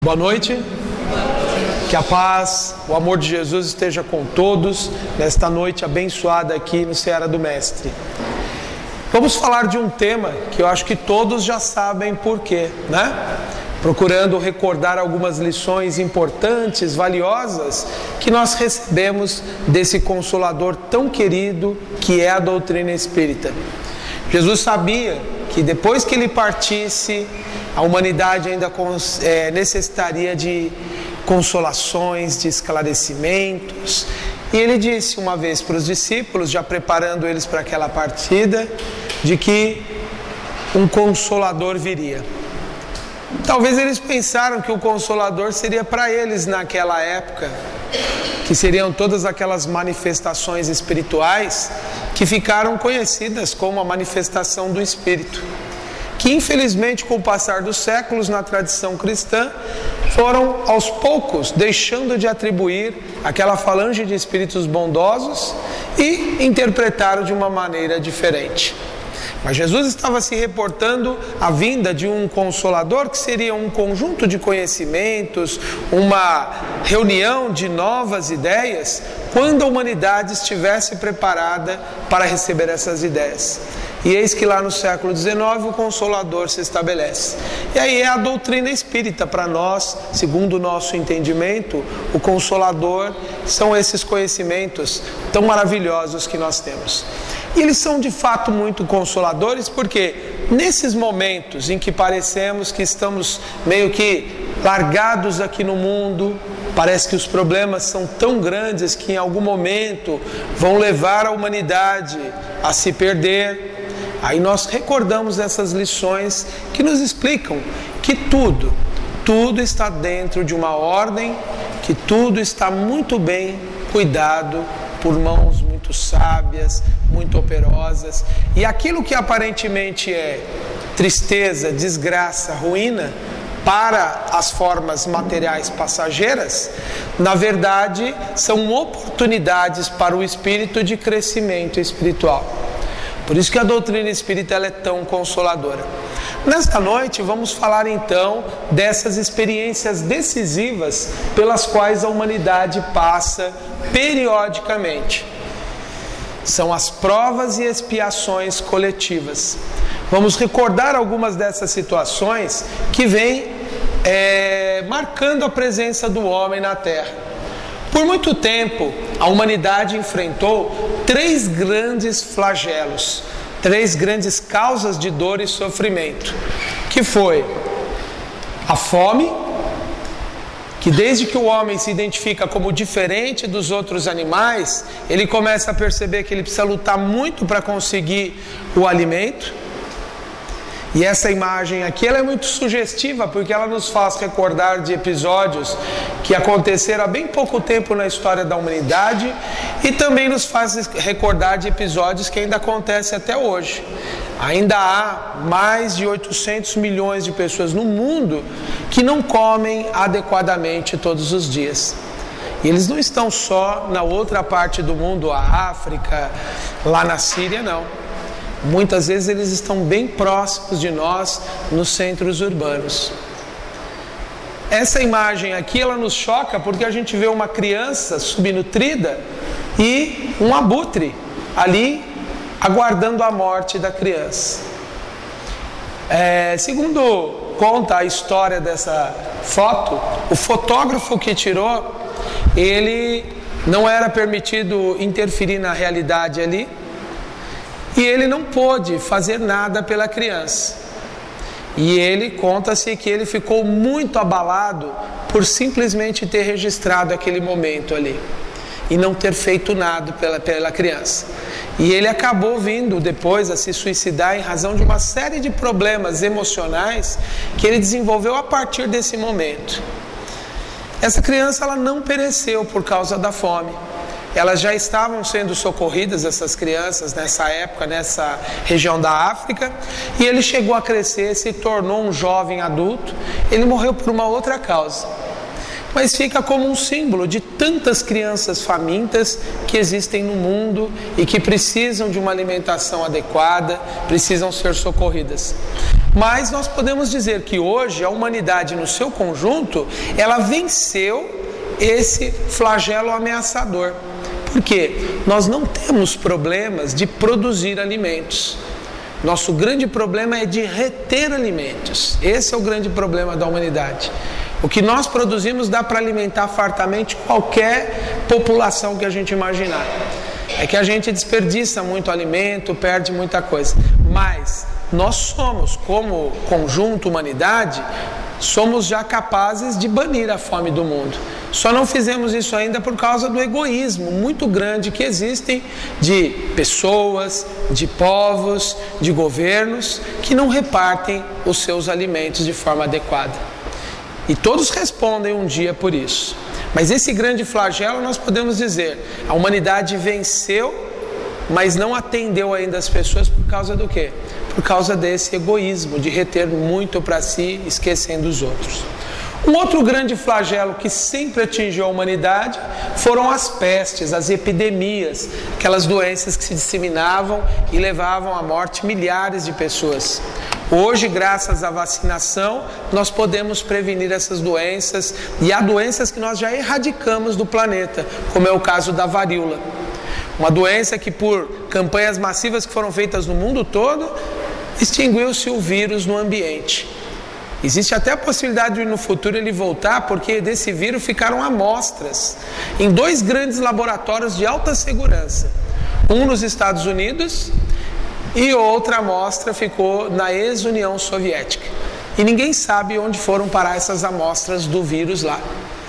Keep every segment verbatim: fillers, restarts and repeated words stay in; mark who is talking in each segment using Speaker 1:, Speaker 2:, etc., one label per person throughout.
Speaker 1: Boa noite, que a paz, o amor de Jesus esteja com todos nesta noite abençoada aqui no Seara do Mestre. Vamos falar de um tema que eu acho que todos já sabem por quê, né? Procurando recordar algumas lições importantes, valiosas, que nós recebemos desse Consolador tão querido que é a doutrina espírita. Jesus sabia que depois que ele partisse, a humanidade ainda é, necessitaria de consolações, de esclarecimentos. E ele disse uma vez para os discípulos, já preparando eles para aquela partida, de que um Consolador viria. Talvez eles pensaram que o Consolador seria para eles naquela época, que seriam todas aquelas manifestações espirituais que ficaram conhecidas como a manifestação do Espírito, que infelizmente com o passar dos séculos na tradição cristã foram aos poucos deixando de atribuir aquela falange de espíritos bondosos e interpretaram de uma maneira diferente. Mas Jesus estava se reportando à vinda de um Consolador que seria um conjunto de conhecimentos, uma reunião de novas ideias, quando a humanidade estivesse preparada para receber essas ideias. E eis que lá no século dezenove o Consolador se estabelece. E aí é a doutrina espírita para nós, segundo o nosso entendimento, o Consolador são esses conhecimentos tão maravilhosos que nós temos. E eles são de fato muito consoladores, porque nesses momentos em que parecemos que estamos meio que largados aqui no mundo, parece que os problemas são tão grandes que em algum momento vão levar a humanidade a se perder, aí nós recordamos essas lições que nos explicam que tudo, tudo está dentro de uma ordem, que tudo está muito bem cuidado por mãos muito sábias, muito operosas, e aquilo que aparentemente é tristeza, desgraça, ruína para as formas materiais passageiras, na verdade são oportunidades para o espírito de crescimento espiritual. Por isso que a doutrina espírita ela é tão consoladora. Nesta noite vamos falar então dessas experiências decisivas pelas quais a humanidade passa periodicamente. São as provas e expiações coletivas. Vamos recordar algumas dessas situações que vêm é, marcando a presença do homem na Terra. Por muito tempo, a humanidade enfrentou três grandes flagelos, três grandes causas de dor e sofrimento, que foi a fome, que desde que o homem se identifica como diferente dos outros animais, ele começa a perceber que ele precisa lutar muito para conseguir o alimento. E essa imagem aqui ela é muito sugestiva, porque ela nos faz recordar de episódios que aconteceram há bem pouco tempo na história da humanidade e também nos faz recordar de episódios que ainda acontecem até hoje. Ainda há mais de oitocentos milhões de pessoas no mundo que não comem adequadamente todos os dias. E eles não estão só na outra parte do mundo, a África, lá na Síria, não. Muitas vezes eles estão bem próximos de nós, nos centros urbanos. Essa imagem aqui, ela nos choca porque a gente vê uma criança subnutrida e um abutre ali aguardando a morte da criança. É, segundo conta a história dessa foto, o fotógrafo que tirou, ele não era permitido interferir na realidade ali, e ele não pôde fazer nada pela criança. E ele, conta-se que ele ficou muito abalado por simplesmente ter registrado aquele momento ali e não ter feito nada pela, pela criança. E ele acabou vindo depois a se suicidar em razão de uma série de problemas emocionais que ele desenvolveu a partir desse momento. Essa criança ela não pereceu por causa da fome. Elas já estavam sendo socorridas, essas crianças, nessa época, nessa região da África, e ele chegou a crescer, se tornou um jovem adulto. Ele morreu por uma outra causa, mas fica como um símbolo de tantas crianças famintas que existem no mundo e que precisam de uma alimentação adequada, precisam ser socorridas. Mas nós podemos dizer que hoje a humanidade no seu conjunto, ela venceu esse flagelo ameaçador. Por quê? Nós não temos problemas de produzir alimentos. Nosso grande problema é de reter alimentos. Esse é o grande problema da humanidade. O que nós produzimos dá para alimentar fartamente qualquer população que a gente imaginar. É que a gente desperdiça muito alimento, perde muita coisa. Mas nós somos, como conjunto humanidade, somos já capazes de banir a fome do mundo. Só não fizemos isso ainda por causa do egoísmo muito grande que existem de pessoas, de povos, de governos que não repartem os seus alimentos de forma adequada. E todos respondem um dia por isso. Mas esse grande flagelo nós podemos dizer, a humanidade venceu, mas não atendeu ainda as pessoas por causa do quê? Por causa desse egoísmo, de reter muito para si, esquecendo os outros. Um outro grande flagelo que sempre atingiu a humanidade foram as pestes, as epidemias, aquelas doenças que se disseminavam e levavam à morte milhares de pessoas. Hoje, graças à vacinação, nós podemos prevenir essas doenças, e há doenças que nós já erradicamos do planeta, como é o caso da varíola. Uma doença que, por campanhas massivas que foram feitas no mundo todo, extinguiu-se o vírus no ambiente. Existe até a possibilidade de no futuro ele voltar, porque desse vírus ficaram amostras em dois grandes laboratórios de alta segurança. Um nos Estados Unidos e outra amostra ficou na ex-União Soviética. E ninguém sabe onde foram parar essas amostras do vírus lá.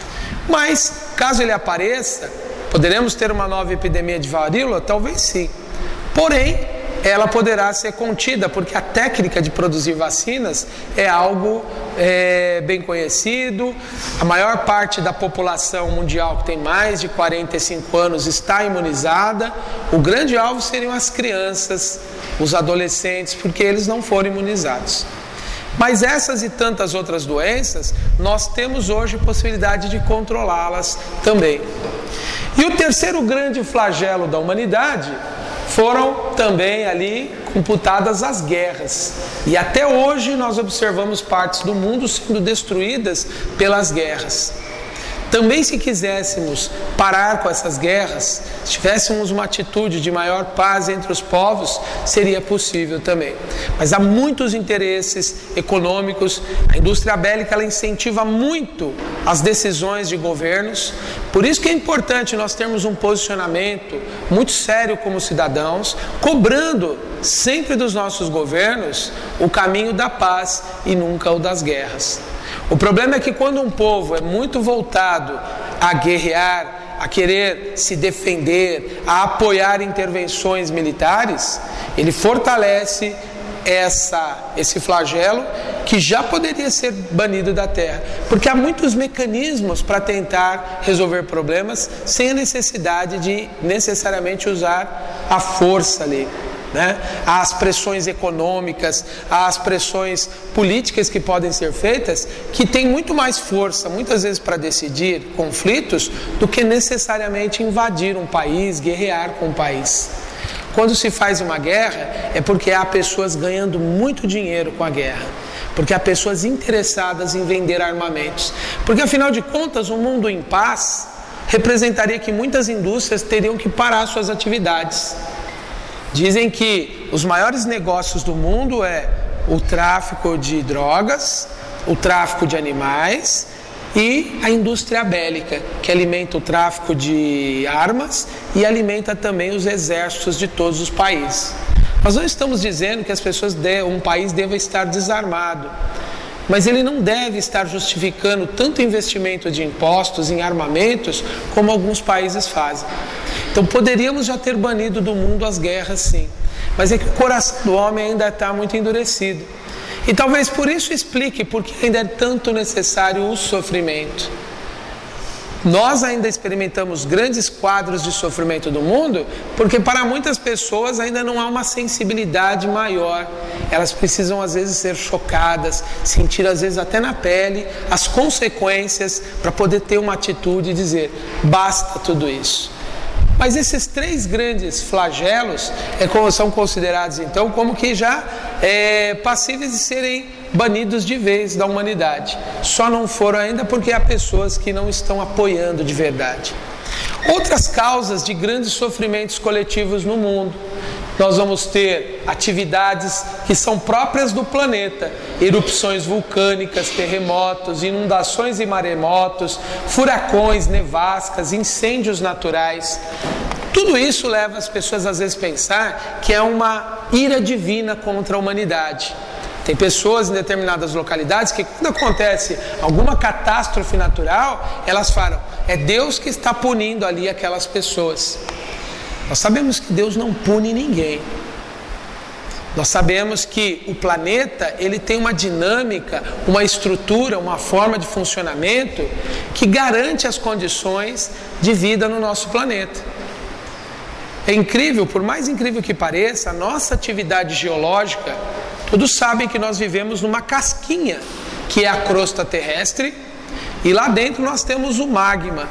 Speaker 1: Mas, caso ele apareça, poderemos ter uma nova epidemia de varíola? Talvez sim. Porém, ela poderá ser contida, porque a técnica de produzir vacinas é algo é, bem conhecido. A maior parte da população mundial que tem mais de quarenta e cinco anos está imunizada. O grande alvo seriam as crianças, os adolescentes, porque eles não foram imunizados. Mas essas e tantas outras doenças, nós temos hoje possibilidade de controlá-las também. E o terceiro grande flagelo da humanidade foram também ali computadas as guerras. E até hoje nós observamos partes do mundo sendo destruídas pelas guerras. Também, se quiséssemos parar com essas guerras, se tivéssemos uma atitude de maior paz entre os povos, seria possível também. Mas há muitos interesses econômicos, a indústria bélica ela incentiva muito as decisões de governos, por isso que é importante nós termos um posicionamento muito sério como cidadãos, cobrando sempre dos nossos governos o caminho da paz e nunca o das guerras. O problema é que quando um povo é muito voltado a guerrear, a querer se defender, a apoiar intervenções militares, ele fortalece essa, esse flagelo que já poderia ser banido da terra. Porque há muitos mecanismos para tentar resolver problemas sem a necessidade de necessariamente usar a força ali. Né? Há as pressões econômicas, há as pressões políticas que podem ser feitas, que têm muito mais força, muitas vezes, para decidir conflitos, do que necessariamente invadir um país, guerrear com um país. Quando se faz uma guerra, é porque há pessoas ganhando muito dinheiro com a guerra, porque há pessoas interessadas em vender armamentos, porque afinal de contas, um mundo em paz representaria que muitas indústrias teriam que parar suas atividades. Dizem que os maiores negócios do mundo é o tráfico de drogas, o tráfico de animais e a indústria bélica, que alimenta o tráfico de armas e alimenta também os exércitos de todos os países. Nós não estamos dizendo que as pessoas de, um país deva estar desarmado, mas ele não deve estar justificando tanto investimento de impostos em armamentos como alguns países fazem. Então poderíamos já ter banido do mundo as guerras, sim, mas é que o coração do homem ainda está muito endurecido. E talvez por isso explique porque ainda é tanto necessário o sofrimento. Nós ainda experimentamos grandes quadros de sofrimento do mundo porque para muitas pessoas ainda não há uma sensibilidade maior. Elas precisam às vezes ser chocadas, sentir às vezes até na pele as consequências para poder ter uma atitude e dizer, basta tudo isso. Mas esses três grandes flagelos é, são considerados então como que já é, passíveis de serem banidos de vez da humanidade. Só não foram ainda porque há pessoas que não estão apoiando de verdade. Outras causas de grandes sofrimentos coletivos no mundo. Nós vamos ter atividades que são próprias do planeta, erupções vulcânicas, terremotos, inundações e maremotos, furacões, nevascas, incêndios naturais. Tudo isso leva as pessoas às vezes a pensar que é uma ira divina contra a humanidade. Tem pessoas em determinadas localidades que quando acontece alguma catástrofe natural, elas falam, é Deus que está punindo ali aquelas pessoas. Nós sabemos que Deus não pune ninguém. Nós sabemos que o planeta ele tem uma dinâmica, uma estrutura, uma forma de funcionamento que garante as condições de vida no nosso planeta. É incrível, por mais incrível que pareça, a nossa atividade geológica, todos sabem que nós vivemos numa casquinha, que é a crosta terrestre, e lá dentro nós temos o magma.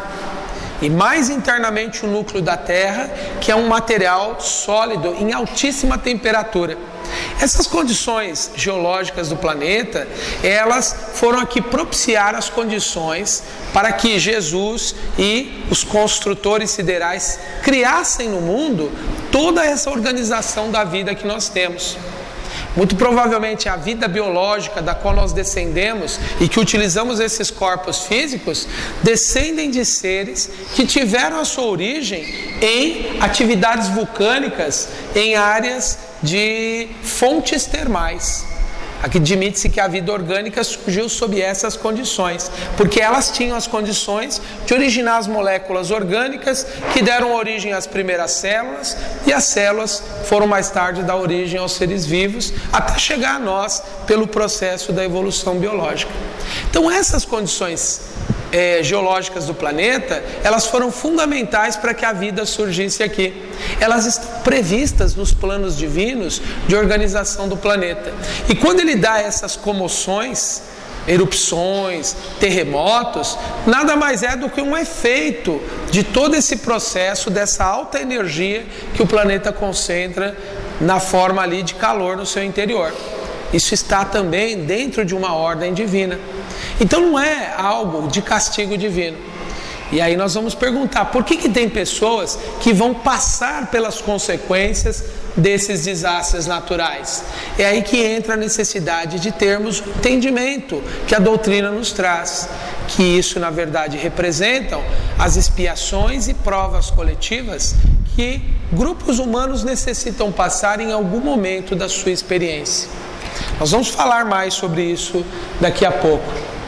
Speaker 1: E mais internamente o núcleo da Terra, que é um material sólido em altíssima temperatura. Essas condições geológicas do planeta, elas foram aqui propiciar as condições para que Jesus e os construtores siderais criassem no mundo toda essa organização da vida que nós temos. Muito provavelmente a vida biológica da qual nós descendemos e que utilizamos esses corpos físicos, descendem de seres que tiveram a sua origem em atividades vulcânicas, em áreas de fontes termais. Aqui admite-se que a vida orgânica surgiu sob essas condições, porque elas tinham as condições de originar as moléculas orgânicas que deram origem às primeiras células, e as células foram mais tarde dar origem aos seres vivos, até chegar a nós pelo processo da evolução biológica. Então essas condições É, geológicas do planeta, elas foram fundamentais para que a vida surgisse aqui. Elas estão previstas nos planos divinos de organização do planeta. E quando ele dá essas comoções, erupções, terremotos, nada mais é do que um efeito de todo esse processo, dessa alta energia que o planeta concentra na forma ali de calor no seu interior. Isso está também dentro de uma ordem divina. Então não é algo de castigo divino. E aí nós vamos perguntar, por que que tem pessoas que vão passar pelas consequências desses desastres naturais? É aí que entra a necessidade de termos o entendimento que a doutrina nos traz, que isso na verdade representam as expiações e provas coletivas que grupos humanos necessitam passar em algum momento da sua experiência. Nós vamos falar mais sobre isso daqui a pouco.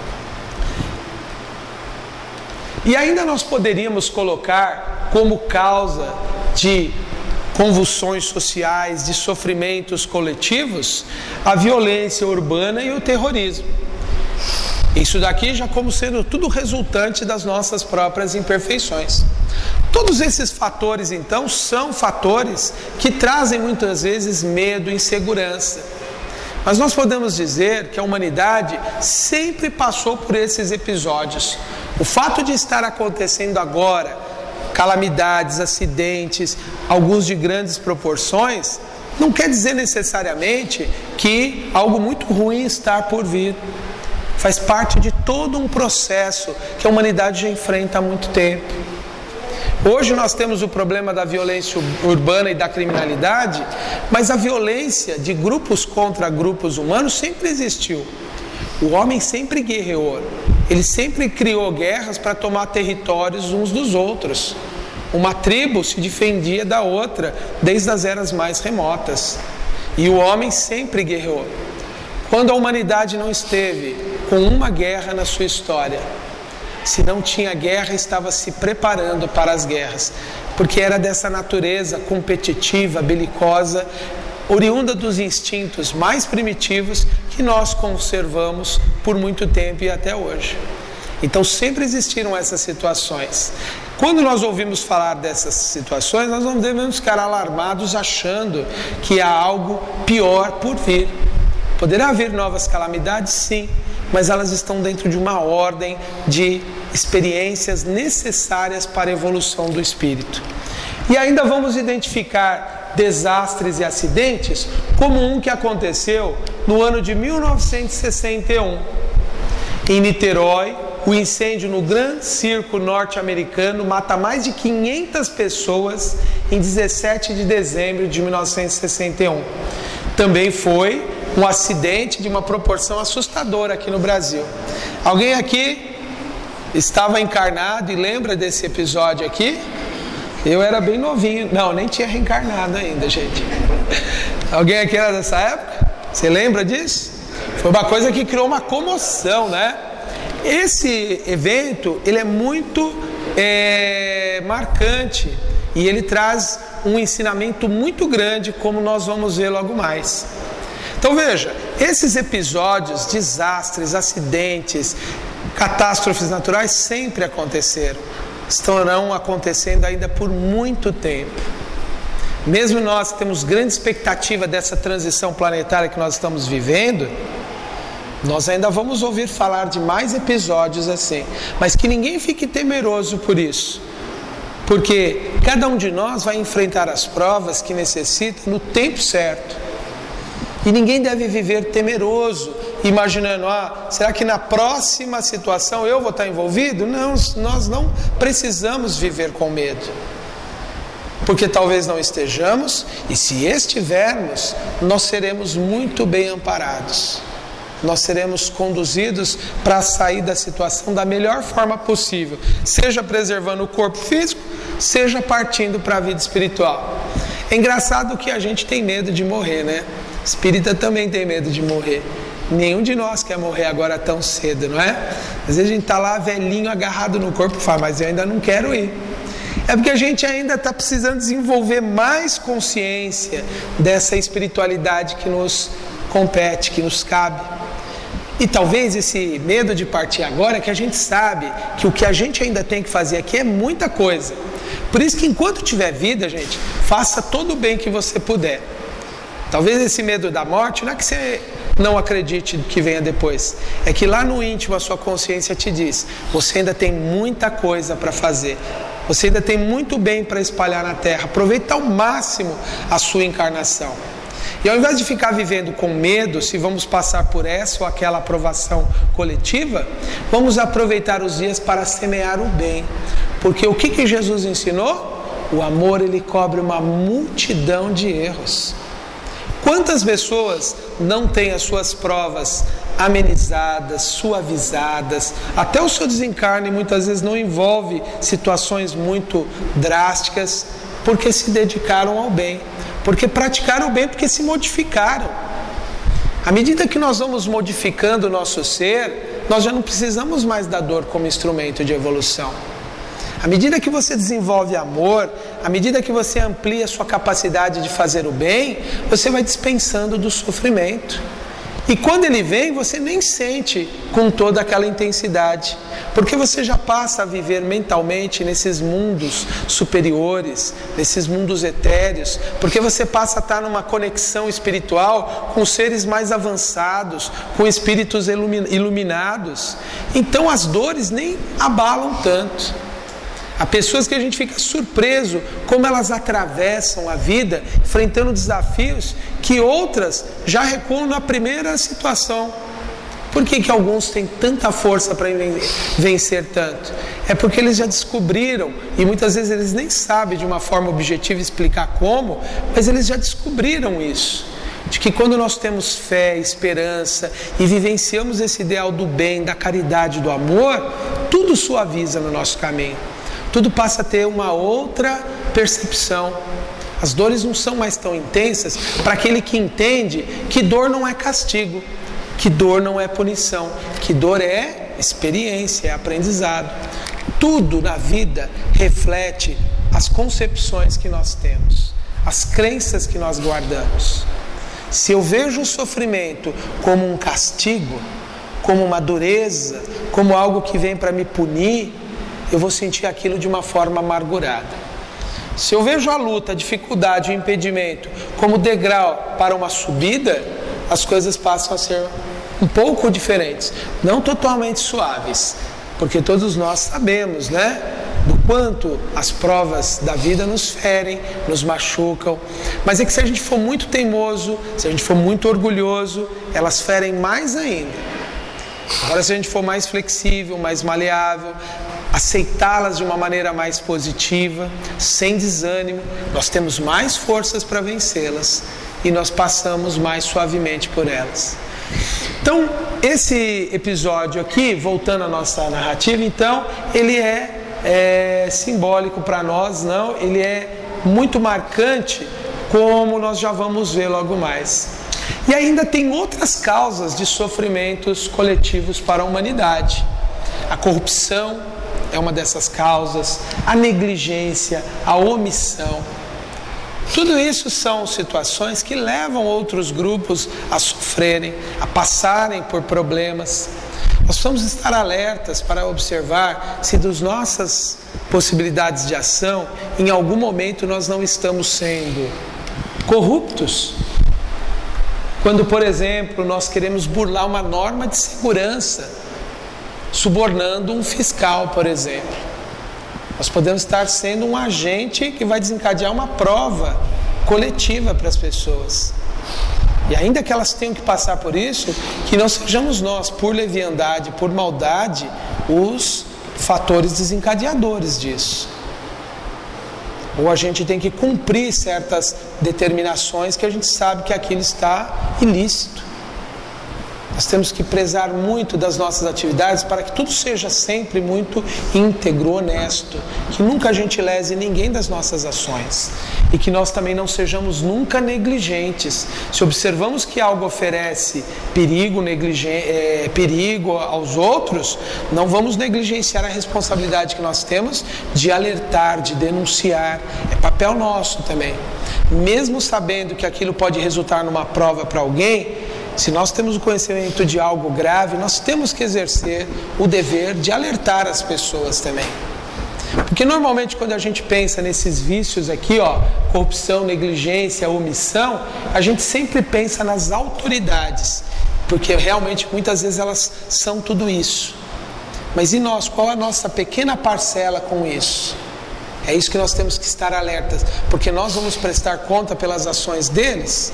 Speaker 1: E ainda nós poderíamos colocar como causa de convulsões sociais, de sofrimentos coletivos, a violência urbana e o terrorismo. Isso daqui já como sendo tudo resultante das nossas próprias imperfeições. Todos esses fatores, então, são fatores que trazem muitas vezes medo e insegurança. Mas nós podemos dizer que a humanidade sempre passou por esses episódios. O fato de estar acontecendo agora, calamidades, acidentes, alguns de grandes proporções, não quer dizer necessariamente que algo muito ruim está por vir. Faz parte de todo um processo que a humanidade já enfrenta há muito tempo. Hoje nós temos o problema da violência urbana e da criminalidade, mas a violência de grupos contra grupos humanos sempre existiu. O homem sempre guerreou, ele sempre criou guerras para tomar territórios uns dos outros. Uma tribo se defendia da outra desde as eras mais remotas. E o homem sempre guerreou. Quando a humanidade não esteve com uma guerra na sua história, se não tinha guerra, estava se preparando para as guerras, porque era dessa natureza competitiva, belicosa, oriunda dos instintos mais primitivos que nós conservamos por muito tempo e até hoje. Então sempre existiram essas situações. Quando nós ouvimos falar dessas situações, nós não devemos ficar alarmados achando que há algo pior por vir. Poderá haver novas calamidades, sim, mas elas estão dentro de uma ordem de experiências necessárias para a evolução do espírito. E ainda vamos identificar desastres e acidentes, como um que aconteceu no ano de mil novecentos e sessenta e um. Em Niterói, o incêndio no Gran Circo norte-americano mata mais de quinhentas pessoas em dezessete de dezembro de mil novecentos e sessenta e um. Também foi um acidente de uma proporção assustadora aqui no Brasil. Alguém aqui estava encarnado e lembra desse episódio aqui? Eu era bem novinho. Não, nem tinha reencarnado ainda, gente. Alguém aqui era dessa época? Você lembra disso? Foi uma coisa que criou uma comoção, né? Esse evento, ele é muito é, marcante e ele traz um ensinamento muito grande, como nós vamos ver logo mais. Então veja, esses episódios, desastres, acidentes, catástrofes naturais sempre aconteceram. Estarão acontecendo ainda por muito tempo. Mesmo nós que temos grande expectativa dessa transição planetária que nós estamos vivendo, nós ainda vamos ouvir falar de mais episódios assim. Mas que ninguém fique temeroso por isso. Porque cada um de nós vai enfrentar as provas que necessita no tempo certo. E ninguém deve viver temeroso, imaginando, ah, será que na próxima situação eu vou estar envolvido? Não, nós não precisamos viver com medo. Porque talvez não estejamos, e se estivermos, nós seremos muito bem amparados. Nós seremos conduzidos para sair da situação da melhor forma possível, seja preservando o corpo físico, seja partindo para a vida espiritual. É engraçado que a gente tem medo de morrer, né? Espírita também tem medo de morrer. Nenhum de nós quer morrer agora tão cedo, não é? Às vezes a gente está lá velhinho, agarrado no corpo e fala, mas eu ainda não quero ir. É porque a gente ainda está precisando desenvolver mais consciência dessa espiritualidade que nos compete, que nos cabe. E talvez esse medo de partir agora é que a gente sabe que o que a gente ainda tem que fazer aqui é muita coisa. Por isso que enquanto tiver vida, gente, faça todo o bem que você puder. Talvez esse medo da morte não é que você não acredite que venha depois. É que lá no íntimo a sua consciência te diz, você ainda tem muita coisa para fazer. Você ainda tem muito bem para espalhar na Terra. Aproveita ao máximo a sua encarnação. E ao invés de ficar vivendo com medo, se vamos passar por essa ou aquela aprovação coletiva, vamos aproveitar os dias para semear o bem. Porque o que, que Jesus ensinou? O amor, ele cobre uma multidão de erros. Quantas pessoas não têm as suas provas amenizadas, suavizadas, até o seu desencarne muitas vezes não envolve situações muito drásticas, porque se dedicaram ao bem, porque praticaram o bem, porque se modificaram. À medida que nós vamos modificando o nosso ser, nós já não precisamos mais da dor como instrumento de evolução. À medida que você desenvolve amor, à medida que você amplia a sua capacidade de fazer o bem, você vai dispensando do sofrimento. E quando ele vem, você nem sente com toda aquela intensidade, porque você já passa a viver mentalmente nesses mundos superiores, nesses mundos etéreos, porque você passa a estar numa conexão espiritual com seres mais avançados, com espíritos iluminados. Então as dores nem abalam tanto. Há pessoas que a gente fica surpreso como elas atravessam a vida enfrentando desafios que outras já recuam na primeira situação. Por que que alguns têm tanta força para vencer tanto? É porque eles já descobriram, e muitas vezes eles nem sabem de uma forma objetiva explicar como, mas eles já descobriram isso. De que quando nós temos fé, esperança e vivenciamos esse ideal do bem, da caridade, do amor, tudo suaviza no nosso caminho. Tudo passa a ter uma outra percepção. As dores não são mais tão intensas para aquele que entende que dor não é castigo, que dor não é punição, que dor é experiência, é aprendizado. Tudo na vida reflete as concepções que nós temos, as crenças que nós guardamos. Se eu vejo o sofrimento como um castigo, como uma dureza, como algo que vem para me punir, eu vou sentir aquilo de uma forma amargurada. Se eu vejo a luta, a dificuldade, o impedimento como degrau para uma subida, as coisas passam a ser um pouco diferentes, não totalmente suaves, porque todos nós sabemos, né, do quanto as provas da vida nos ferem, nos machucam, mas é que se a gente for muito teimoso, se a gente for muito orgulhoso, elas ferem mais ainda. Agora, se a gente for mais flexível, mais maleável, aceitá-las de uma maneira mais positiva, sem desânimo, nós temos mais forças para vencê-las e nós passamos mais suavemente por elas. Então, esse episódio aqui, voltando à nossa narrativa, então, ele é, é simbólico para nós, não? Ele é muito marcante, como nós já vamos ver logo mais. E ainda tem outras causas de sofrimentos coletivos para a humanidade. A corrupção é uma dessas causas, a negligência, a omissão. Tudo isso são situações que levam outros grupos a sofrerem, a passarem por problemas. Nós precisamos estar alertas para observar se das nossas possibilidades de ação, em algum momento nós não estamos sendo corruptos. Quando, por exemplo, nós queremos burlar uma norma de segurança, subornando um fiscal, por exemplo. Nós podemos estar sendo um agente que vai desencadear uma prova coletiva para as pessoas. E ainda que elas tenham que passar por isso, que não sejamos nós, por leviandade, por maldade, os fatores desencadeadores disso. Ou a gente tem que cumprir certas determinações que a gente sabe que aquilo está ilícito. Nós temos que prezar muito das nossas atividades para que tudo seja sempre muito íntegro, honesto, que nunca a gente lese ninguém das nossas ações e que nós também não sejamos nunca negligentes. Se observamos que algo oferece perigo, negligen- é, perigo aos outros, não vamos negligenciar a responsabilidade que nós temos de alertar, de denunciar. É papel nosso também. Mesmo sabendo que aquilo pode resultar numa prova para alguém, se nós temos o conhecimento de algo grave, nós temos que exercer o dever de alertar as pessoas também. Porque normalmente quando a gente pensa nesses vícios aqui, ó, corrupção, negligência, omissão, a gente sempre pensa nas autoridades, porque realmente muitas vezes elas são tudo isso. Mas e nós, qual a nossa pequena parcela com isso? É isso que nós temos que estar alertas, porque nós vamos prestar conta pelas ações deles?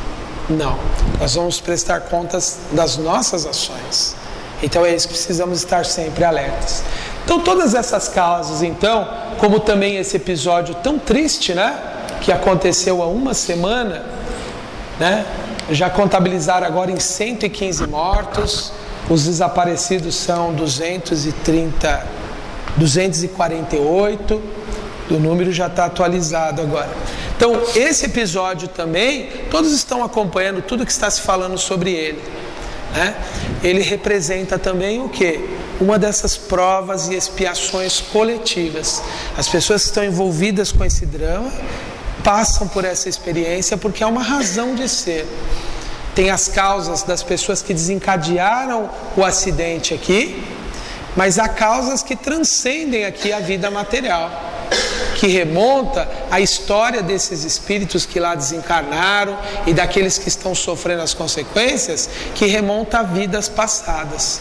Speaker 1: Não, nós vamos prestar contas das nossas ações. Então é isso que precisamos estar sempre alertas. Então todas essas causas, então, como também esse episódio tão triste, né, que aconteceu há uma semana, né, já contabilizaram agora em cento e quinze mortos, os desaparecidos são duzentos e trinta, duzentos e quarenta e oito, o número já está atualizado agora. Então, esse episódio também, todos estão acompanhando tudo que está se falando sobre ele, né? Ele representa também o quê? Uma dessas provas e expiações coletivas. As pessoas que estão envolvidas com esse drama passam por essa experiência porque é uma razão de ser. Tem as causas das pessoas que desencadearam o acidente aqui, mas há causas que transcendem aqui a vida material, que remonta à história desses espíritos que lá desencarnaram e daqueles que estão sofrendo as consequências, que remonta a vidas passadas.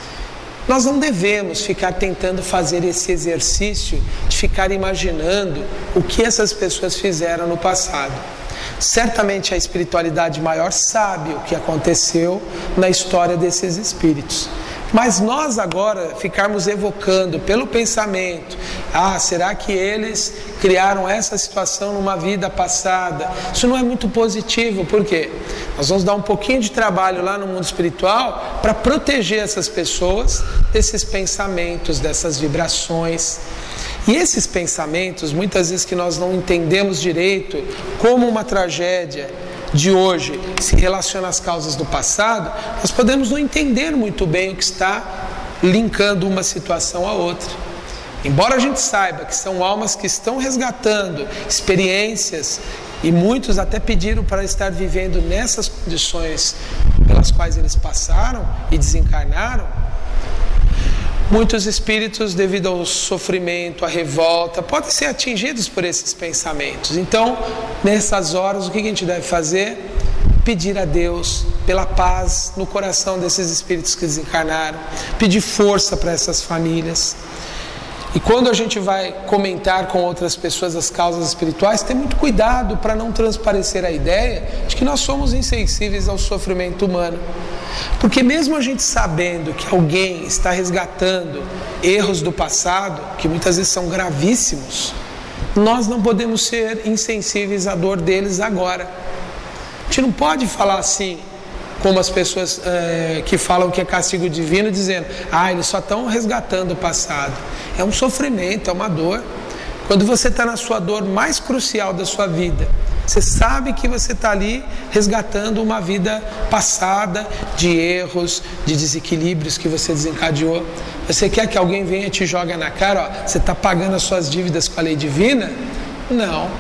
Speaker 1: Nós não devemos ficar tentando fazer esse exercício de ficar imaginando o que essas pessoas fizeram no passado. Certamente a espiritualidade maior sabe o que aconteceu na história desses espíritos. Mas nós agora ficarmos evocando pelo pensamento, ah, será que eles criaram essa situação numa vida passada? Isso não é muito positivo, por quê? Nós vamos dar um pouquinho de trabalho lá no mundo espiritual para proteger essas pessoas desses pensamentos, dessas vibrações. E esses pensamentos, muitas vezes que nós não entendemos direito como uma tragédia de hoje se relaciona às causas do passado, nós podemos não entender muito bem o que está linkando uma situação à outra. Embora a gente saiba que são almas que estão resgatando experiências, e muitos até pediram para estar vivendo nessas condições pelas quais eles passaram e desencarnaram, muitos espíritos, devido ao sofrimento, à revolta, podem ser atingidos por esses pensamentos. Então, nessas horas, o que a gente deve fazer? Pedir a Deus pela paz no coração desses espíritos que desencarnaram, pedir força para essas famílias. E quando a gente vai comentar com outras pessoas as causas espirituais, tem muito cuidado para não transparecer a ideia de que nós somos insensíveis ao sofrimento humano. Porque mesmo a gente sabendo que alguém está resgatando erros do passado, que muitas vezes são gravíssimos, nós não podemos ser insensíveis à dor deles agora. A gente não pode falar assim, como as pessoas é, que falam que é castigo divino, dizendo, ah, eles só estão resgatando o passado. É um sofrimento, é uma dor. Quando você está na sua dor mais crucial da sua vida, você sabe que você está ali resgatando uma vida passada de erros, de desequilíbrios que você desencadeou. Você quer que alguém venha e te jogue na cara, ó, você está pagando as suas dívidas com a lei divina? Não.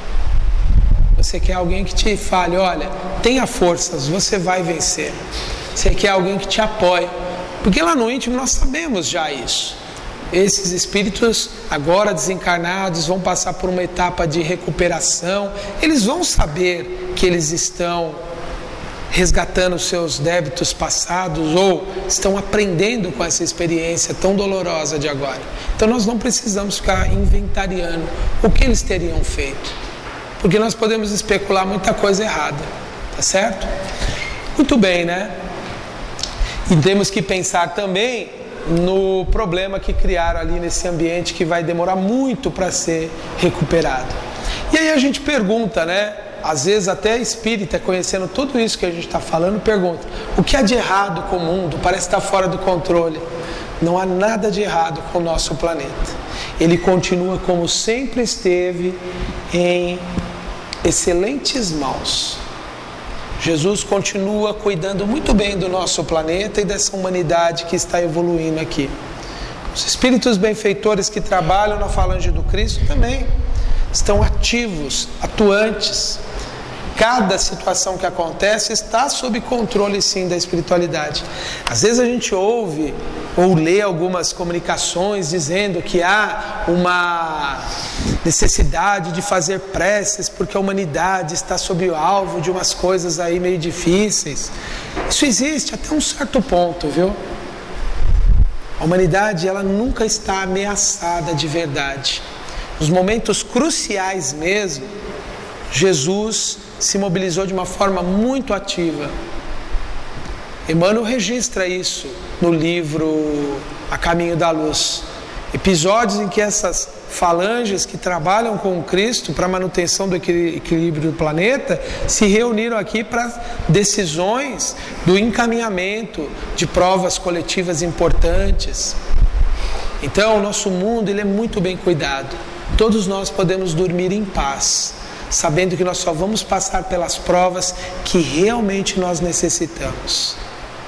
Speaker 1: Você quer alguém que te fale, olha, tenha forças, você vai vencer. Você quer alguém que te apoie. Porque lá no íntimo nós sabemos já isso. Esses espíritos agora desencarnados vão passar por uma etapa de recuperação. Eles vão saber que eles estão resgatando os seus débitos passados ou estão aprendendo com essa experiência tão dolorosa de agora. Então nós não precisamos ficar inventariando o que eles teriam feito, porque nós podemos especular muita coisa errada, tá certo? Muito bem, né? E temos que pensar também no problema que criaram ali nesse ambiente que vai demorar muito para ser recuperado. E aí a gente pergunta, né? Às vezes até espírita, conhecendo tudo isso que a gente está falando, pergunta, o que há de errado com o mundo? Parece estar fora do controle. Não há nada de errado com o nosso planeta. Ele continua como sempre esteve, em excelentes mãos. Jesus continua cuidando muito bem do nosso planeta e dessa humanidade que está evoluindo aqui. Os espíritos benfeitores que trabalham na falange do Cristo também estão ativos, atuantes. Cada situação que acontece está sob controle, sim, da espiritualidade. Às vezes a gente ouve ou lê algumas comunicações dizendo que há uma necessidade de fazer preces porque a humanidade está sob o alvo de umas coisas aí meio difíceis. Isso existe até um certo ponto, viu? A humanidade, ela nunca está ameaçada de verdade. Nos momentos cruciais mesmo, Jesus se mobilizou de uma forma muito ativa. Emmanuel registra isso no livro A Caminho da Luz. Episódios em que essas falanges que trabalham com o Cristo para a manutenção do equilíbrio do planeta se reuniram aqui para decisões do encaminhamento de provas coletivas importantes. Então, o nosso mundo, ele é muito bem cuidado. Todos nós podemos dormir em paz, sabendo que nós só vamos passar pelas provas que realmente nós necessitamos.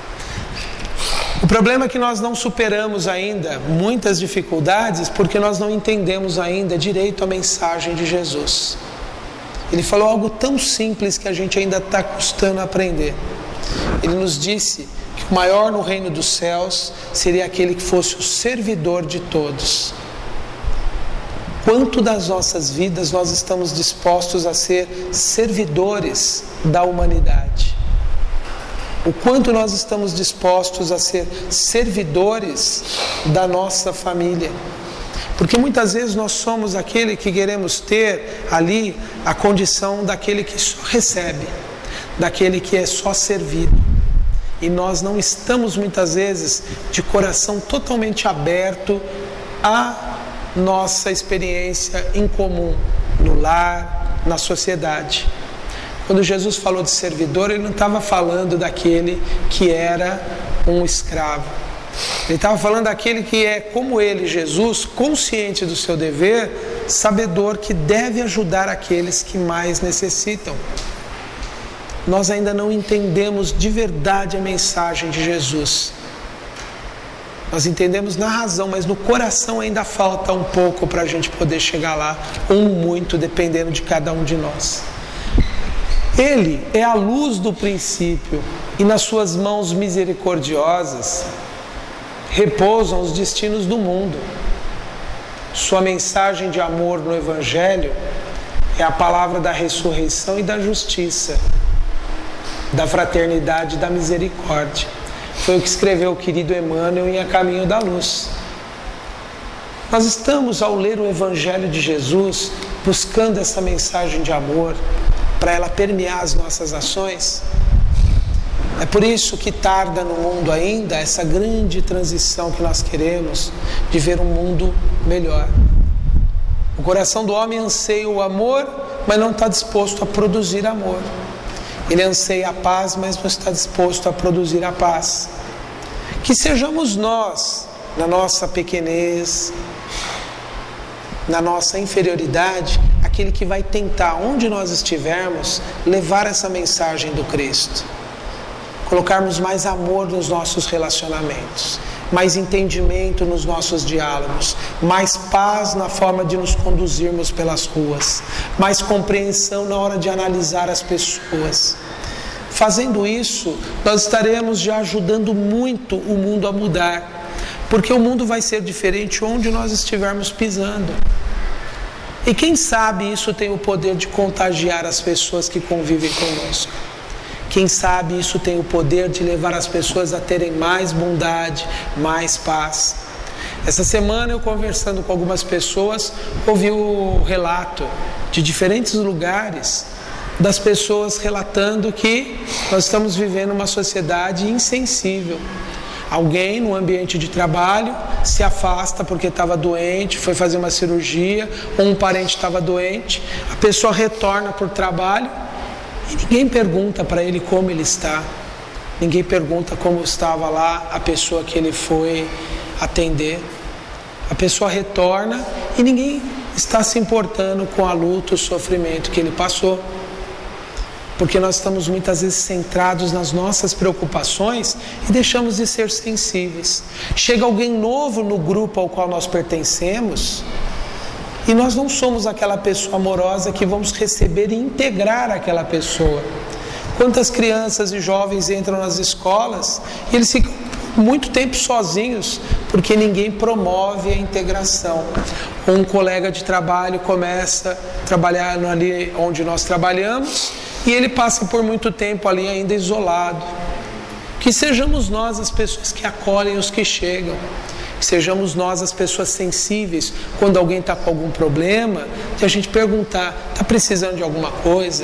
Speaker 1: O problema é que nós não superamos ainda muitas dificuldades porque nós não entendemos ainda direito a mensagem de Jesus. Ele falou algo tão simples que a gente ainda está custando a aprender. Ele nos disse que o maior no reino dos céus seria aquele que fosse o servidor de todos. Quanto das nossas vidas nós estamos dispostos a ser servidores da humanidade? O quanto nós estamos dispostos a ser servidores da nossa família? Porque muitas vezes nós somos aquele que queremos ter ali a condição daquele que só recebe, daquele que é só servido. E nós não estamos muitas vezes de coração totalmente aberto a nossa experiência em comum, no lar, na sociedade. Quando Jesus falou de servidor, ele não estava falando daquele que era um escravo. Ele estava falando daquele que é, como ele, Jesus, consciente do seu dever, sabedor que deve ajudar aqueles que mais necessitam. Nós ainda não entendemos de verdade a mensagem de Jesus. Nós entendemos na razão, mas no coração ainda falta um pouco para a gente poder chegar lá, ou muito, dependendo de cada um de nós. Ele é a luz do princípio e nas suas mãos misericordiosas repousam os destinos do mundo. Sua mensagem de amor no Evangelho é a palavra da ressurreição e da justiça, da fraternidade e da misericórdia. Foi o que escreveu o querido Emmanuel em A Caminho da Luz. Nós estamos, ao ler o Evangelho de Jesus, buscando essa mensagem de amor para ela permear as nossas ações. É por isso que tarda no mundo ainda essa grande transição que nós queremos de ver um mundo melhor. O coração do homem anseia o amor, mas não está disposto a produzir amor. Ele anseia a paz, mas não está disposto a produzir a paz. Que sejamos nós, na nossa pequenez, na nossa inferioridade, aquele que vai tentar, onde nós estivermos, levar essa mensagem do Cristo. Colocarmos mais amor nos nossos relacionamentos, mais entendimento nos nossos diálogos, mais paz na forma de nos conduzirmos pelas ruas, mais compreensão na hora de analisar as pessoas. Fazendo isso, nós estaremos já ajudando muito o mundo a mudar, porque o mundo vai ser diferente onde nós estivermos pisando. E quem sabe isso tem o poder de contagiar as pessoas que convivem conosco. Quem sabe isso tem o poder de levar as pessoas a terem mais bondade, mais paz. Essa semana eu, conversando com algumas pessoas, ouvi o relato de diferentes lugares das pessoas relatando que nós estamos vivendo uma sociedade insensível. Alguém no ambiente de trabalho se afasta porque estava doente, foi fazer uma cirurgia, ou um parente estava doente, a pessoa retorna para o trabalho e ninguém pergunta para ele como ele está, ninguém pergunta como estava lá a pessoa que ele foi atender. A pessoa retorna e ninguém está se importando com a luta, o sofrimento que ele passou. Porque nós estamos muitas vezes centrados nas nossas preocupações e deixamos de ser sensíveis. Chega alguém novo no grupo ao qual nós pertencemos e nós não somos aquela pessoa amorosa que vamos receber e integrar aquela pessoa. Quantas crianças e jovens entram nas escolas e eles ficam muito tempo sozinhos porque ninguém promove a integração. Um colega de trabalho começa a trabalhar ali onde nós trabalhamos e ele passa por muito tempo ali ainda isolado. Que sejamos nós as pessoas que acolhem os que chegam. Que sejamos nós as pessoas sensíveis quando alguém está com algum problema, de a gente perguntar, está precisando de alguma coisa?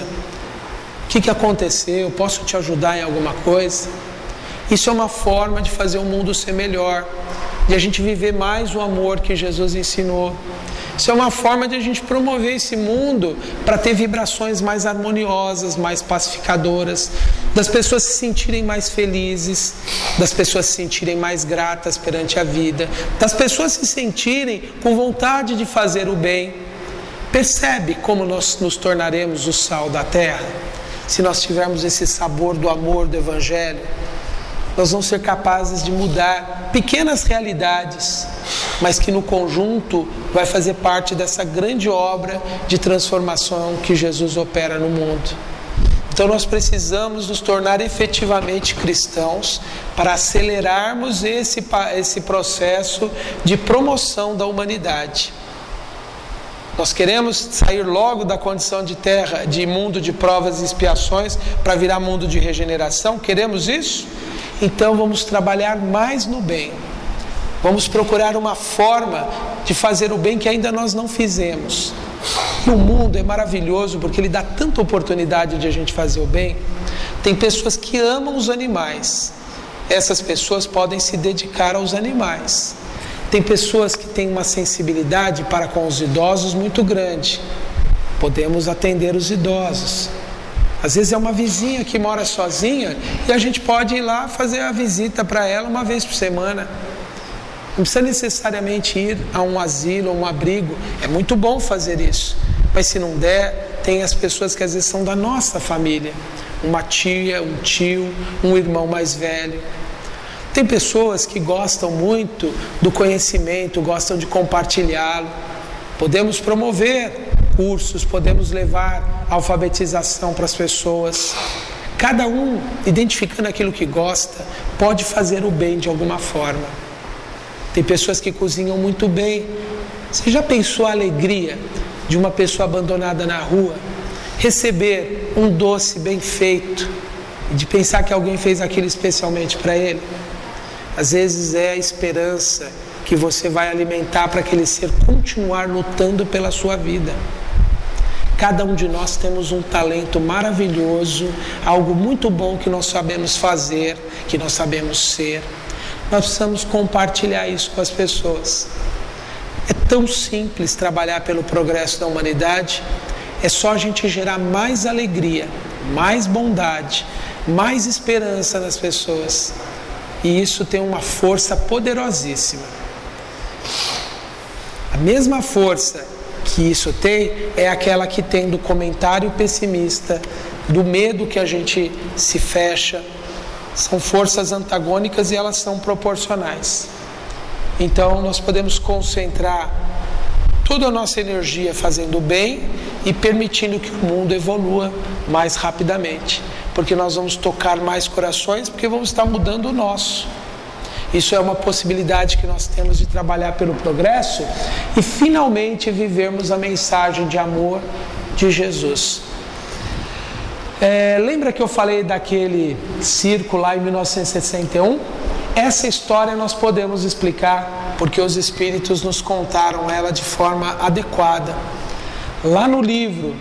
Speaker 1: O que, que aconteceu? Posso te ajudar em alguma coisa? Isso é uma forma de fazer o mundo ser melhor, de a gente viver mais o amor que Jesus ensinou. Isso é uma forma de a gente promover esse mundo para ter vibrações mais harmoniosas, mais pacificadoras, das pessoas se sentirem mais felizes, das pessoas se sentirem mais gratas perante a vida, das pessoas se sentirem com vontade de fazer o bem. Percebe como nós nos tornaremos o sal da terra? Se nós tivermos esse sabor do amor do Evangelho, nós vamos ser capazes de mudar pequenas realidades, mas que no conjunto vai fazer parte dessa grande obra de transformação que Jesus opera no mundo. Então nós precisamos nos tornar efetivamente cristãos para acelerarmos esse, esse processo de promoção da humanidade. Nós queremos sair logo da condição de terra, de mundo de provas e expiações, para virar mundo de regeneração? Queremos isso? Então vamos trabalhar mais no bem. Vamos procurar uma forma de fazer o bem que ainda nós não fizemos. E o mundo é maravilhoso porque ele dá tanta oportunidade de a gente fazer o bem. Tem pessoas que amam os animais. Essas pessoas podem se dedicar aos animais. Tem pessoas que têm uma sensibilidade para com os idosos muito grande. Podemos atender os idosos. Às vezes é uma vizinha que mora sozinha e a gente pode ir lá fazer a visita para ela uma vez por semana. Não precisa necessariamente ir a um asilo ou um abrigo. É muito bom fazer isso. Mas se não der, tem as pessoas que às vezes são da nossa família. Uma tia, um tio, um irmão mais velho. Tem pessoas que gostam muito do conhecimento, gostam de compartilhá-lo. Podemos promover cursos, podemos levar alfabetização para as pessoas. Cada um, identificando aquilo que gosta, pode fazer o bem de alguma forma. Tem pessoas que cozinham muito bem. Você já pensou a alegria de uma pessoa abandonada na rua receber um doce bem feito e de pensar que alguém fez aquilo especialmente para ele? Às vezes é a esperança que você vai alimentar para aquele ser continuar lutando pela sua vida. Cada um de nós temos um talento maravilhoso, algo muito bom que nós sabemos fazer, que nós sabemos ser. Nós precisamos compartilhar isso com as pessoas. É tão simples trabalhar pelo progresso da humanidade. É só a gente gerar mais alegria, mais bondade, mais esperança nas pessoas. E isso tem uma força poderosíssima. A mesma força que isso tem é aquela que tem do comentário pessimista, do medo que a gente se fecha. São forças antagônicas e elas são proporcionais. Então nós podemos concentrar toda a nossa energia fazendo o bem e permitindo que o mundo evolua mais rapidamente, porque nós vamos tocar mais corações, porque vamos estar mudando o nosso. Isso é uma possibilidade que nós temos de trabalhar pelo progresso e finalmente vivermos a mensagem de amor de Jesus. É, lembra que eu falei daquele circo lá em mil novecentos e sessenta e um? Essa história nós podemos explicar porque os Espíritos nos contaram ela de forma adequada. Lá no livro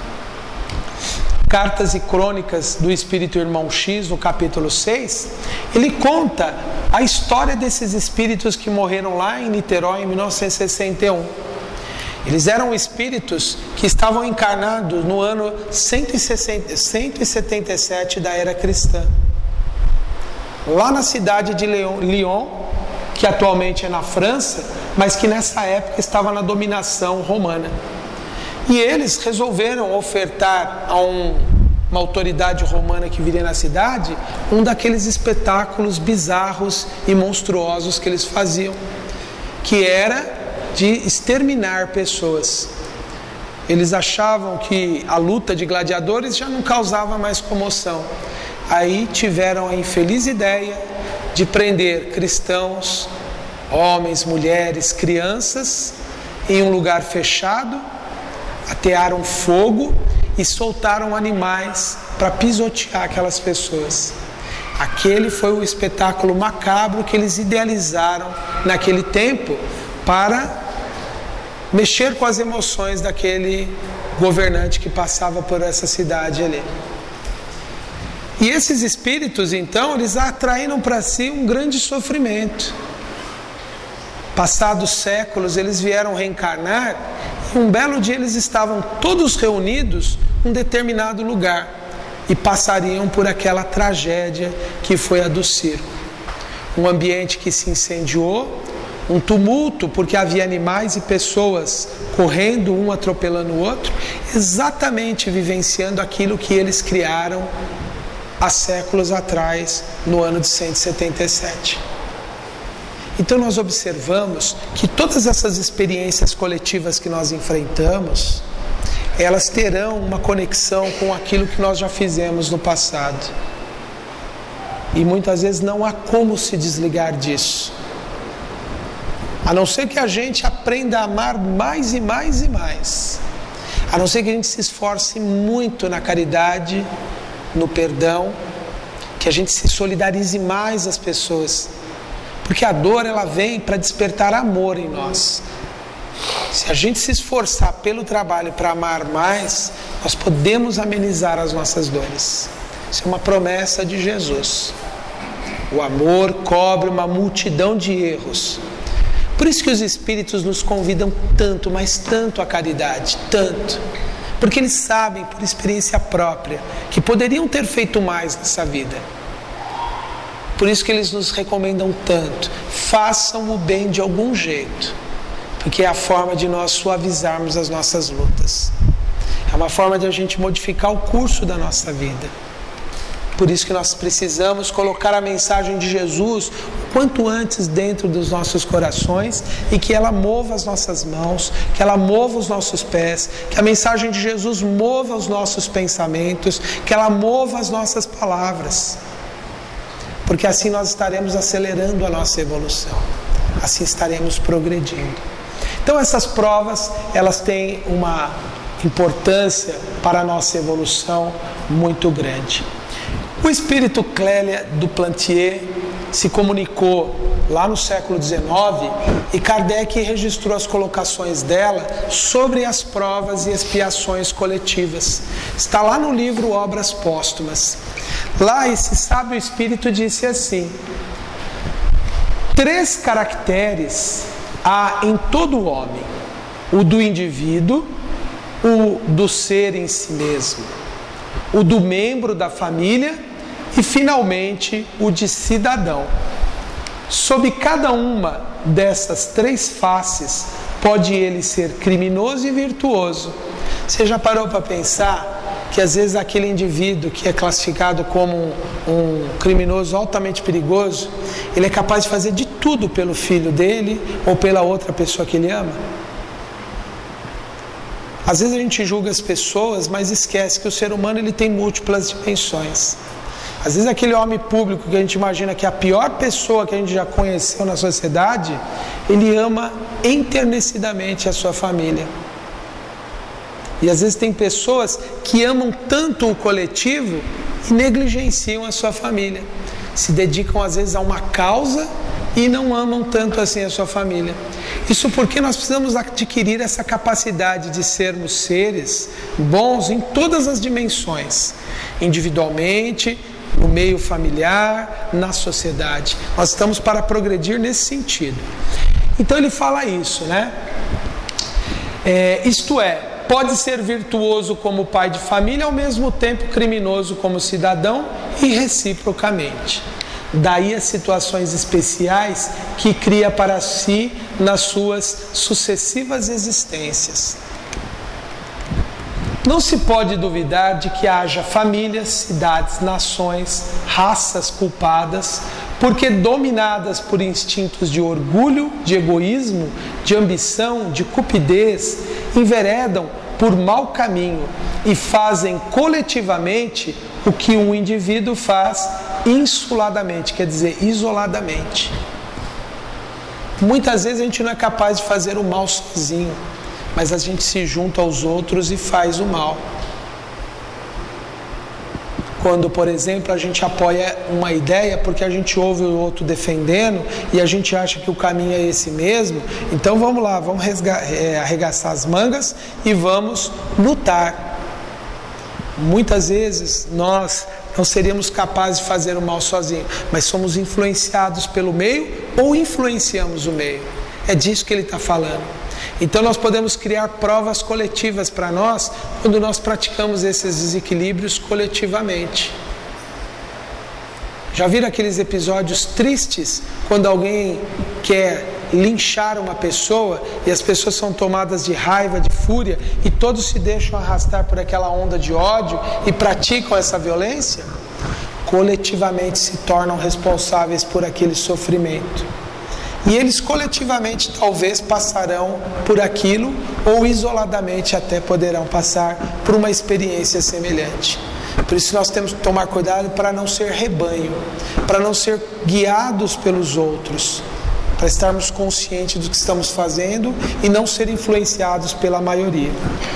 Speaker 1: Cartas e Crônicas do Espírito Irmão X, no capítulo seis, ele conta a história desses espíritos que morreram lá em Niterói em mil novecentos e sessenta e um. Eles eram espíritos que estavam encarnados no ano cento e setenta e sete da era cristã, lá na cidade de Lyon, que atualmente é na França, mas que nessa época estava na dominação romana. E eles resolveram ofertar a um, uma autoridade romana que viria na cidade um daqueles espetáculos bizarros e monstruosos que eles faziam, que era de exterminar pessoas. Eles achavam que a luta de gladiadores já não causava mais comoção. Aí tiveram a infeliz ideia de prender cristãos, homens, mulheres, crianças, em um lugar fechado, atearam fogo e soltaram animais para pisotear aquelas pessoas. Aquele foi o espetáculo macabro que eles idealizaram naquele tempo para mexer com as emoções daquele governante que passava por essa cidade ali. E esses espíritos, então, eles atraíram para si um grande sofrimento. Passados séculos, eles vieram reencarnar e um belo dia eles estavam todos reunidos em um determinado lugar e passariam por aquela tragédia que foi a do circo. Um ambiente que se incendiou, um tumulto porque havia animais e pessoas correndo, um atropelando o outro, exatamente vivenciando aquilo que eles criaram há séculos atrás, no ano de cento e setenta e sete. Então nós observamos que todas essas experiências coletivas que nós enfrentamos, elas terão uma conexão com aquilo que nós já fizemos no passado. E muitas vezes não há como se desligar disso. A não ser que a gente aprenda a amar mais e mais e mais. A não ser que a gente se esforce muito na caridade, no perdão, que a gente se solidarize mais às pessoas. Porque a dor, ela vem para despertar amor em nós. Se a gente se esforçar pelo trabalho para amar mais, nós podemos amenizar as nossas dores. Isso é uma promessa de Jesus. O amor cobre uma multidão de erros. Por isso que os Espíritos nos convidam tanto, mas tanto à caridade, tanto. Porque eles sabem, por experiência própria, que poderiam ter feito mais nessa vida. Por isso que eles nos recomendam tanto, façam o bem de algum jeito, porque é a forma de nós suavizarmos as nossas lutas. É uma forma de a gente modificar o curso da nossa vida. Por isso que nós precisamos colocar a mensagem de Jesus o quanto antes dentro dos nossos corações e que ela mova as nossas mãos, que ela mova os nossos pés, que a mensagem de Jesus mova os nossos pensamentos, que ela mova as nossas palavras. Porque assim nós estaremos acelerando a nossa evolução, assim estaremos progredindo. Então essas provas, elas têm uma importância para a nossa evolução muito grande. O espírito Clélia Duplantier se comunicou lá no século dezenove, e Kardec registrou as colocações dela sobre as provas e expiações coletivas. Está lá no livro Obras Póstumas. Lá esse sábio espírito disse assim: três caracteres há em todo homem: o do indivíduo, o do ser em si mesmo, o do membro da família e, finalmente, o de cidadão. Sob cada uma dessas três faces, pode ele ser criminoso e virtuoso. Você já parou para pensar que às vezes aquele indivíduo que é classificado como um, um criminoso altamente perigoso, ele é capaz de fazer de tudo pelo filho dele ou pela outra pessoa que ele ama? Às vezes a gente julga as pessoas, mas esquece que o ser humano ele tem múltiplas dimensões. Às vezes aquele homem público que a gente imagina que é a pior pessoa que a gente já conheceu na sociedade, ele ama enternecidamente a sua família. E às vezes tem pessoas que amam tanto o coletivo e negligenciam a sua família. Se dedicam às vezes a uma causa e não amam tanto assim a sua família. Isso porque nós precisamos adquirir essa capacidade de sermos seres bons em todas as dimensões, individualmente, no meio familiar, na sociedade. Nós estamos para progredir nesse sentido. Então ele fala isso, né? É, isto é, pode ser virtuoso como pai de família, ao mesmo tempo criminoso como cidadão e reciprocamente. Daí as situações especiais que cria para si nas suas sucessivas existências. Não se pode duvidar de que haja famílias, cidades, nações, raças culpadas, porque dominadas por instintos de orgulho, de egoísmo, de ambição, de cupidez, enveredam por mau caminho e fazem coletivamente o que um indivíduo faz insuladamente, quer dizer, isoladamente. Muitas vezes a gente não é capaz de fazer o mal sozinho, mas a gente se junta aos outros e faz o mal. Quando, por exemplo, a gente apoia uma ideia porque a gente ouve o outro defendendo e a gente acha que o caminho é esse mesmo, então vamos lá, vamos resga- é, arregaçar as mangas e vamos lutar. Muitas vezes nós não seríamos capazes de fazer o mal sozinho, mas somos influenciados pelo meio ou influenciamos o meio. É disso que ele está falando. Então nós podemos criar provas coletivas para nós quando nós praticamos esses desequilíbrios coletivamente. Já viram aqueles episódios tristes quando alguém quer linchar uma pessoa e as pessoas são tomadas de raiva, de fúria e todos se deixam arrastar por aquela onda de ódio e praticam essa violência? Coletivamente se tornam responsáveis por aquele sofrimento. E eles coletivamente talvez passarão por aquilo ou isoladamente até poderão passar por uma experiência semelhante. Por isso nós temos que tomar cuidado para não ser rebanho, para não ser guiados pelos outros, para estarmos conscientes do que estamos fazendo e não ser influenciados pela maioria.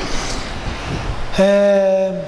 Speaker 1: É...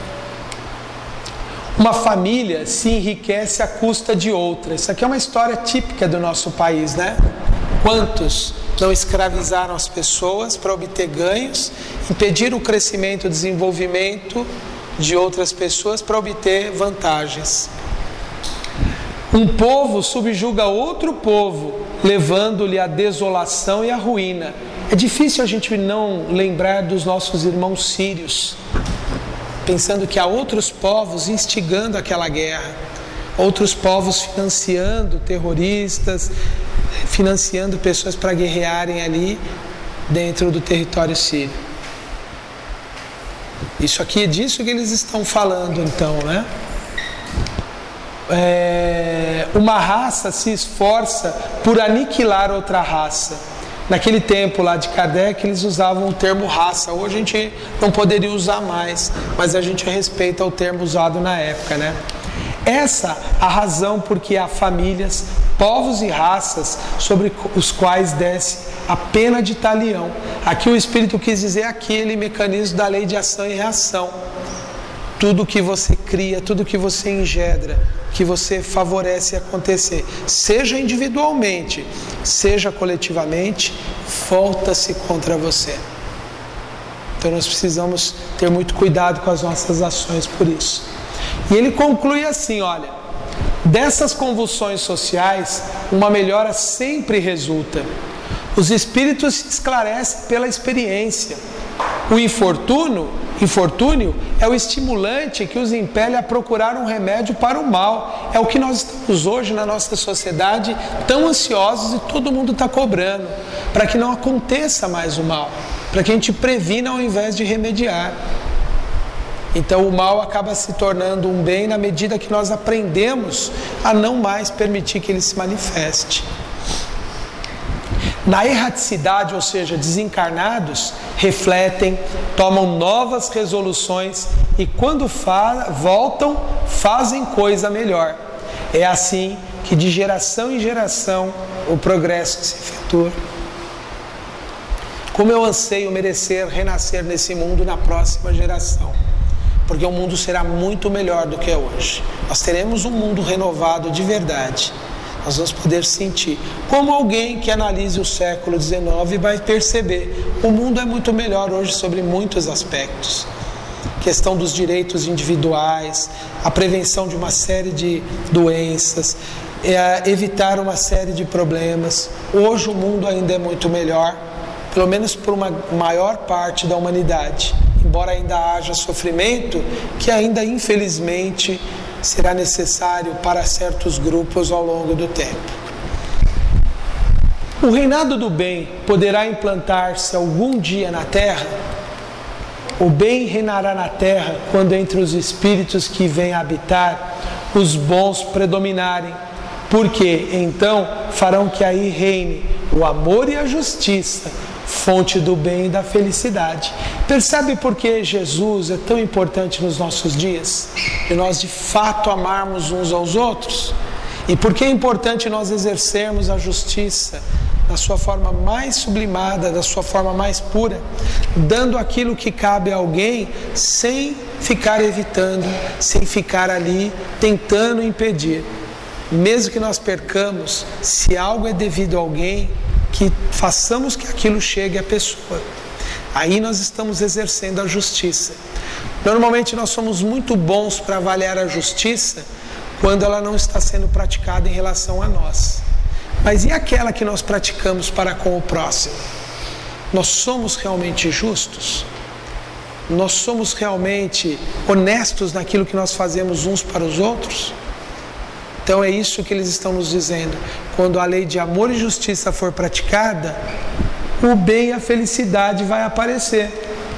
Speaker 1: Uma família se enriquece à custa de outra. Isso aqui é uma história típica do nosso país, né? Quantos não escravizaram as pessoas para obter ganhos, impedir o crescimento e o desenvolvimento de outras pessoas para obter vantagens? Um povo subjuga outro povo, levando-lhe a desolação e a ruína. É difícil a gente não lembrar dos nossos irmãos sírios, pensando que há outros povos instigando aquela guerra, outros povos financiando terroristas, financiando pessoas para guerrearem ali dentro do território sírio. Isso aqui é disso que eles estão falando então, né? É, uma raça se esforça por aniquilar outra raça. Naquele tempo lá de Kardec, eles usavam o termo raça. Hoje a gente não poderia usar mais, mas a gente respeita o termo usado na época, né? Essa a razão por que há famílias, povos e raças sobre os quais desce a pena de talião. Aqui o Espírito quis dizer aquele mecanismo da lei de ação e reação. Tudo que você cria, tudo que você engendra, que você favorece acontecer, seja individualmente, seja coletivamente, volta-se contra você. Então nós precisamos ter muito cuidado com as nossas ações por isso. E ele conclui assim, olha, dessas convulsões sociais, uma melhora sempre resulta. Os espíritos se esclarecem pela experiência. O infortúnio, infortúnio é o estimulante que os impele a procurar um remédio para o mal. É o que nós estamos hoje na nossa sociedade tão ansiosos e todo mundo está cobrando, para que não aconteça mais o mal, para que a gente previna ao invés de remediar. Então o mal acaba se tornando um bem na medida que nós aprendemos a não mais permitir que ele se manifeste. Na erraticidade, ou seja, desencarnados, refletem, tomam novas resoluções e quando fa- voltam, fazem coisa melhor. É assim que de geração em geração o progresso se efetua. Como eu anseio merecer renascer nesse mundo na próxima geração, porque o mundo será muito melhor do que é hoje. Nós teremos um mundo renovado de verdade. Nós vamos poder sentir. Como alguém que analise o século dezenove vai perceber, o mundo é muito melhor hoje sobre muitos aspectos. Questão dos direitos individuais, a prevenção de uma série de doenças, é, evitar uma série de problemas. Hoje o mundo ainda é muito melhor, pelo menos por uma maior parte da humanidade. Embora ainda haja sofrimento, que ainda infelizmente será necessário para certos grupos ao longo do tempo. O reinado do bem poderá implantar-se algum dia na Terra? O bem reinará na Terra quando entre os espíritos que vêm habitar, os bons predominarem, porque então farão que aí reine o amor e a justiça, fonte do bem e da felicidade. Percebe por que Jesus é tão importante nos nossos dias? E nós de fato amarmos uns aos outros? E por que é importante nós exercermos a justiça na sua forma mais sublimada, da sua forma mais pura, dando aquilo que cabe a alguém sem ficar evitando, sem ficar ali tentando impedir. Mesmo que nós percamos, se algo é devido a alguém, que façamos que aquilo chegue à pessoa. Aí nós estamos exercendo a justiça. Normalmente nós somos muito bons para avaliar a justiça quando ela não está sendo praticada em relação a nós. Mas e aquela que nós praticamos para com o próximo? Nós somos realmente justos? Nós somos realmente honestos naquilo que nós fazemos uns para os outros? Então é isso que eles estão nos dizendo. Quando a lei de amor e justiça for praticada, o bem e a felicidade vai aparecer.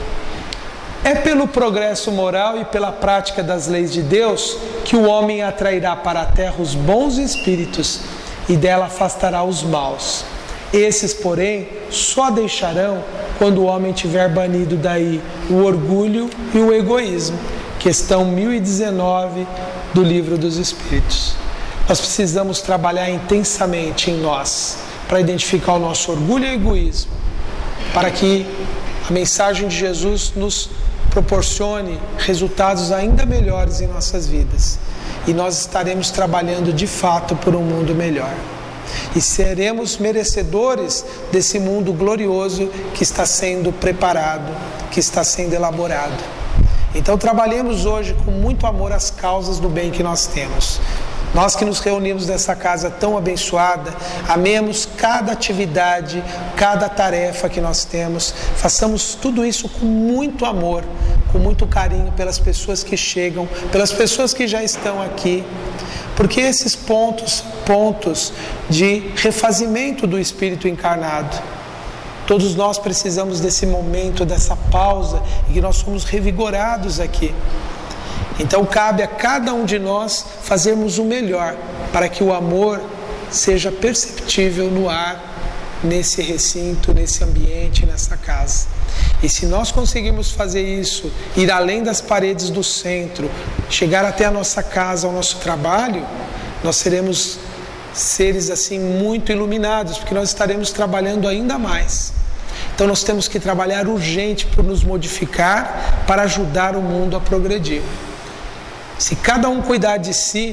Speaker 1: É pelo progresso moral e pela prática das leis de Deus que o homem atrairá para a terra os bons espíritos e dela afastará os maus. Esses, porém, só deixarão quando o homem tiver banido daí o orgulho e o egoísmo. Questão mil e dezenove do Livro dos Espíritos. Nós precisamos trabalhar intensamente em nós para identificar o nosso orgulho e egoísmo, para que a mensagem de Jesus nos proporcione resultados ainda melhores em nossas vidas. E nós estaremos trabalhando de fato por um mundo melhor. E seremos merecedores desse mundo glorioso que está sendo preparado, que está sendo elaborado. Então trabalhemos hoje com muito amor as causas do bem que nós temos. Nós que nos reunimos nessa casa tão abençoada, amemos cada atividade, cada tarefa que nós temos, façamos tudo isso com muito amor, com muito carinho pelas pessoas que chegam, pelas pessoas que já estão aqui, porque esses pontos, pontos de refazimento do espírito encarnado, todos nós precisamos desse momento, dessa pausa, em que nós somos revigorados aqui. Então cabe a cada um de nós fazermos o melhor para que o amor seja perceptível no ar, nesse recinto, nesse ambiente, nessa casa. E se nós conseguirmos fazer isso, ir além das paredes do centro, chegar até a nossa casa, ao nosso trabalho, nós seremos seres assim muito iluminados, porque nós estaremos trabalhando ainda mais. Então nós temos que trabalhar urgente por nos modificar para ajudar o mundo a progredir. Se cada um cuidar de si,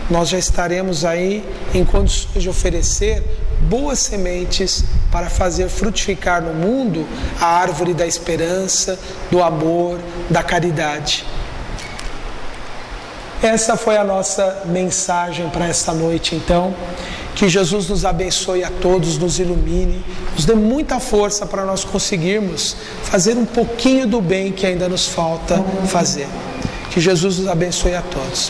Speaker 1: nós já estaremos aí em condições de oferecer boas sementes para fazer frutificar no mundo a árvore da esperança, do amor, da caridade. Essa foi a nossa mensagem para esta noite, então. Que Jesus nos abençoe a todos, nos ilumine, nos dê muita força para nós conseguirmos fazer um pouquinho do bem que ainda nos falta fazer. Que Jesus nos abençoe a todos.